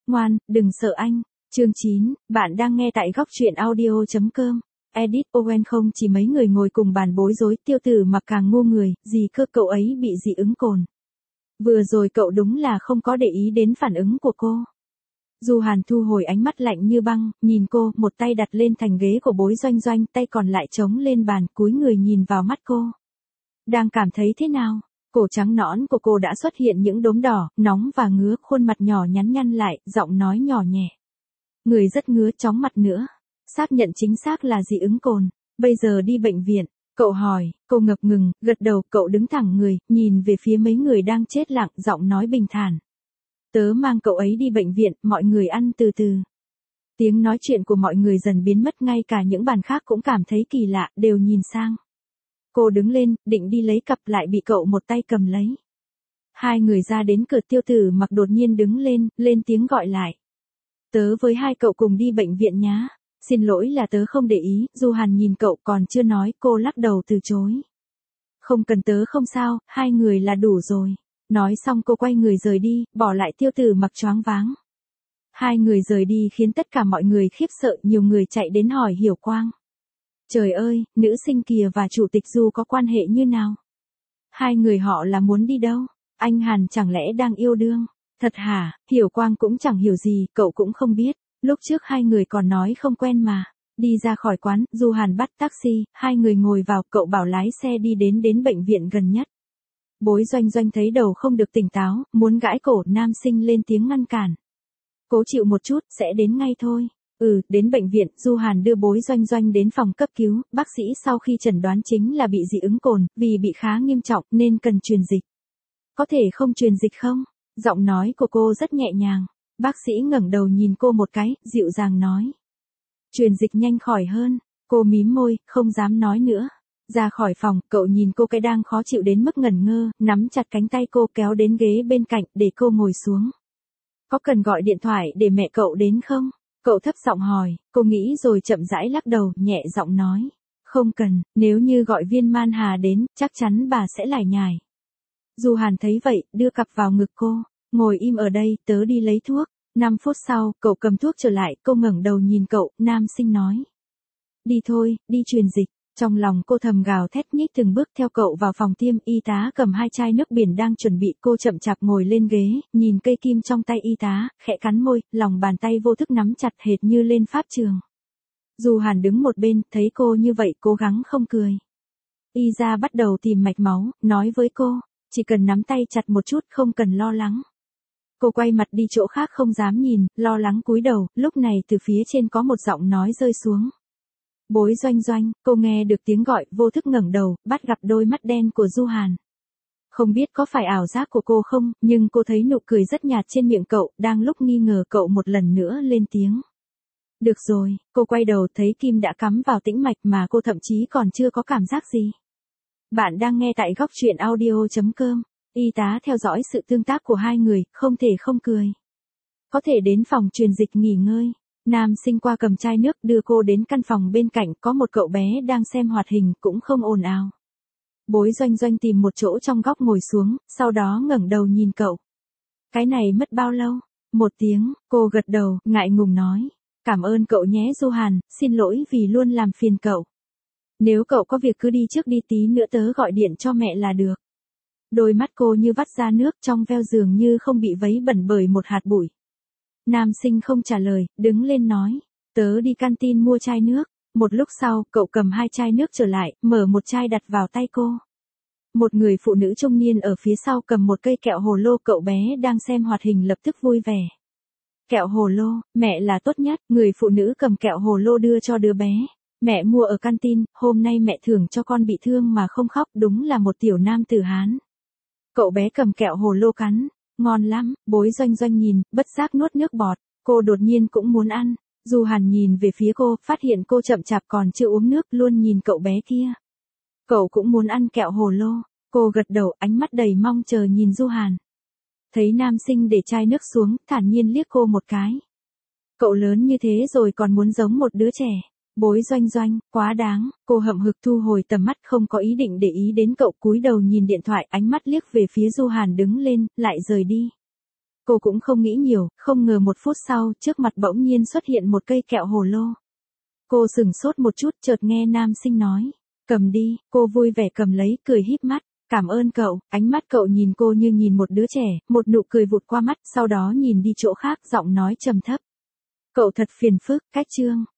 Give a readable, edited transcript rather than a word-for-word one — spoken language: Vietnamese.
Ngoan, đừng sợ anh. Chương 9, bạn đang nghe tại góc truyện audio.com. Edit Owen không chỉ mấy người ngồi cùng bàn bối rối, Tiêu Tử Mặc càng ngu người, gì cơ cậu ấy bị dị ứng cồn. Vừa rồi cậu đúng là không có để ý đến phản ứng của cô. Du Hàn thu hồi ánh mắt lạnh như băng, nhìn cô, một tay đặt lên thành ghế của Bối Doanh Doanh, tay còn lại chống lên bàn, cúi người nhìn vào mắt cô. Đang cảm thấy thế nào? Cổ trắng nõn của cô đã xuất hiện những đốm đỏ, nóng và ngứa, khuôn mặt nhỏ nhắn nhăn lại, giọng nói nhỏ nhẹ. Người rất ngứa, chóng mặt nữa. Xác nhận chính xác là dị ứng cồn. Bây giờ đi bệnh viện. Cậu hỏi, cô ngập ngừng, gật đầu, cậu đứng thẳng người, nhìn về phía mấy người đang chết lặng, giọng nói bình thản. Tớ mang cậu ấy đi bệnh viện, mọi người ăn từ từ. Tiếng nói chuyện của mọi người dần biến mất, ngay cả những bàn khác cũng cảm thấy kỳ lạ, đều nhìn sang. Cô đứng lên, định đi lấy cặp lại bị cậu một tay cầm lấy. Hai người ra đến cửa, Tiêu Tử Mặc đột nhiên đứng lên tiếng gọi lại. Tớ với hai cậu cùng đi bệnh viện nhá. Xin lỗi là tớ không để ý, Du Hàn nhìn cậu còn chưa nói, cô lắc đầu từ chối. Không cần, tớ không sao, hai người là đủ rồi. Nói xong cô quay người rời đi, bỏ lại Tiêu Tử Mặc choáng váng. Hai người rời đi khiến tất cả mọi người khiếp sợ, nhiều người chạy đến hỏi Hiểu Quang. Trời ơi, nữ sinh kia và chủ tịch Du có quan hệ như nào? Hai người họ là muốn đi đâu? Anh Hàn chẳng lẽ đang yêu đương? Thật hả? Hiểu Quang cũng chẳng hiểu gì, cậu cũng không biết. Lúc trước hai người còn nói không quen mà. Đi ra khỏi quán, Du Hàn bắt taxi, hai người ngồi vào, cậu bảo lái xe đi đến bệnh viện gần nhất. Bối Doanh Doanh thấy đầu không được tỉnh táo, muốn gãi cổ, nam sinh lên tiếng ngăn cản. Cố chịu một chút, sẽ đến ngay thôi. Đến bệnh viện, Du Hàn đưa Bối Doanh Doanh đến phòng cấp cứu, bác sĩ sau khi chẩn đoán chính là bị dị ứng cồn, vì bị khá nghiêm trọng nên cần truyền dịch. Có thể không truyền dịch không? Giọng nói của cô rất nhẹ nhàng. Bác sĩ ngẩng đầu nhìn cô một cái, dịu dàng nói. Truyền dịch nhanh khỏi hơn. Cô mím môi, không dám nói nữa. Ra khỏi phòng, cậu nhìn cô cái đang khó chịu đến mức ngẩn ngơ, nắm chặt cánh tay cô kéo đến ghế bên cạnh để cô ngồi xuống. Có cần gọi điện thoại để mẹ cậu đến không? Cậu thấp giọng hỏi, cô nghĩ rồi chậm rãi lắc đầu, nhẹ giọng nói. Không cần, nếu như gọi Viên Man Hà đến, chắc chắn bà sẽ lải nhải. Du Hàn thấy vậy, đưa cặp vào ngực cô. Ngồi im ở đây, tớ đi lấy thuốc. 5 phút sau, cậu cầm thuốc trở lại, cô ngẩng đầu nhìn cậu, nam sinh nói. Đi thôi, đi truyền dịch. Trong lòng cô thầm gào thét, nhích từng bước theo cậu vào phòng tiêm, y tá cầm 2 chai nước biển đang chuẩn bị, cô chậm chạp ngồi lên ghế, nhìn cây kim trong tay y tá, khẽ cắn môi, lòng bàn tay vô thức nắm chặt hệt như lên pháp trường. Du Hàn đứng một bên, thấy cô như vậy, cố gắng không cười. Y ra bắt đầu tìm mạch máu, nói với cô, chỉ cần nắm tay chặt một chút, không cần lo lắng. Cô quay mặt đi chỗ khác không dám nhìn, lo lắng cúi đầu, lúc này từ phía trên có một giọng nói rơi xuống. Bối Doanh Doanh, cô nghe được tiếng gọi, vô thức ngẩng đầu, bắt gặp đôi mắt đen của Du Hàn. Không biết có phải ảo giác của cô không, nhưng cô thấy nụ cười rất nhạt trên miệng cậu, đang lúc nghi ngờ cậu một lần nữa lên tiếng. Được rồi, cô quay đầu thấy kim đã cắm vào tĩnh mạch mà cô thậm chí còn chưa có cảm giác gì. Bạn đang nghe tại góc truyện audio.com. Y tá theo dõi sự tương tác của hai người, không thể không cười. Có thể đến phòng truyền dịch nghỉ ngơi. Nam sinh qua cầm chai nước đưa cô đến căn phòng bên cạnh, có một cậu bé đang xem hoạt hình, cũng không ồn ào. Bối Doanh Doanh tìm một chỗ trong góc ngồi xuống, sau đó ngẩng đầu nhìn cậu. Cái này mất bao lâu? 1 tiếng, cô gật đầu, ngại ngùng nói. Cảm ơn cậu nhé Du Hàn, xin lỗi vì luôn làm phiền cậu. Nếu cậu có việc cứ đi trước đi, tí nữa tớ gọi điện cho mẹ là được. Đôi mắt cô như vắt ra nước, trong veo dường như không bị vấy bẩn bởi một hạt bụi. Nam sinh không trả lời, đứng lên nói. Tớ đi canteen mua chai nước. Một lúc sau, cậu cầm 2 chai nước trở lại, mở một chai đặt vào tay cô. Một người phụ nữ trung niên ở phía sau cầm một cây kẹo hồ lô, cậu bé đang xem hoạt hình lập tức vui vẻ. Kẹo hồ lô, mẹ là tốt nhất, người phụ nữ cầm kẹo hồ lô đưa cho đứa bé. Mẹ mua ở canteen, hôm nay mẹ thưởng cho con bị thương mà không khóc, đúng là một tiểu nam tử Hán. Cậu bé cầm kẹo hồ lô cắn, ngon lắm, Bối Doanh Doanh nhìn, bất giác nuốt nước bọt, cô đột nhiên cũng muốn ăn. Du Hàn nhìn về phía cô, phát hiện cô chậm chạp còn chưa uống nước, luôn nhìn cậu bé kia. Cậu cũng muốn ăn kẹo hồ lô, cô gật đầu, ánh mắt đầy mong chờ nhìn Du Hàn. Thấy nam sinh để chai nước xuống, thản nhiên liếc cô một cái. Cậu lớn như thế rồi còn muốn giống một đứa trẻ. Bối Doanh Doanh, quá đáng, cô hậm hực thu hồi tầm mắt, không có ý định để ý đến cậu, cúi đầu nhìn điện thoại, ánh mắt liếc về phía Du Hàn đứng lên, lại rời đi. Cô cũng không nghĩ nhiều, không ngờ 1 phút sau, trước mặt bỗng nhiên xuất hiện một cây kẹo hồ lô. Cô sửng sốt một chút, chợt nghe nam sinh nói, cầm đi, cô vui vẻ cầm lấy, cười híp mắt. Cảm ơn cậu, ánh mắt cậu nhìn cô như nhìn một đứa trẻ, một nụ cười vụt qua mắt, sau đó nhìn đi chỗ khác, giọng nói trầm thấp. Cậu thật phiền phức, cách chương.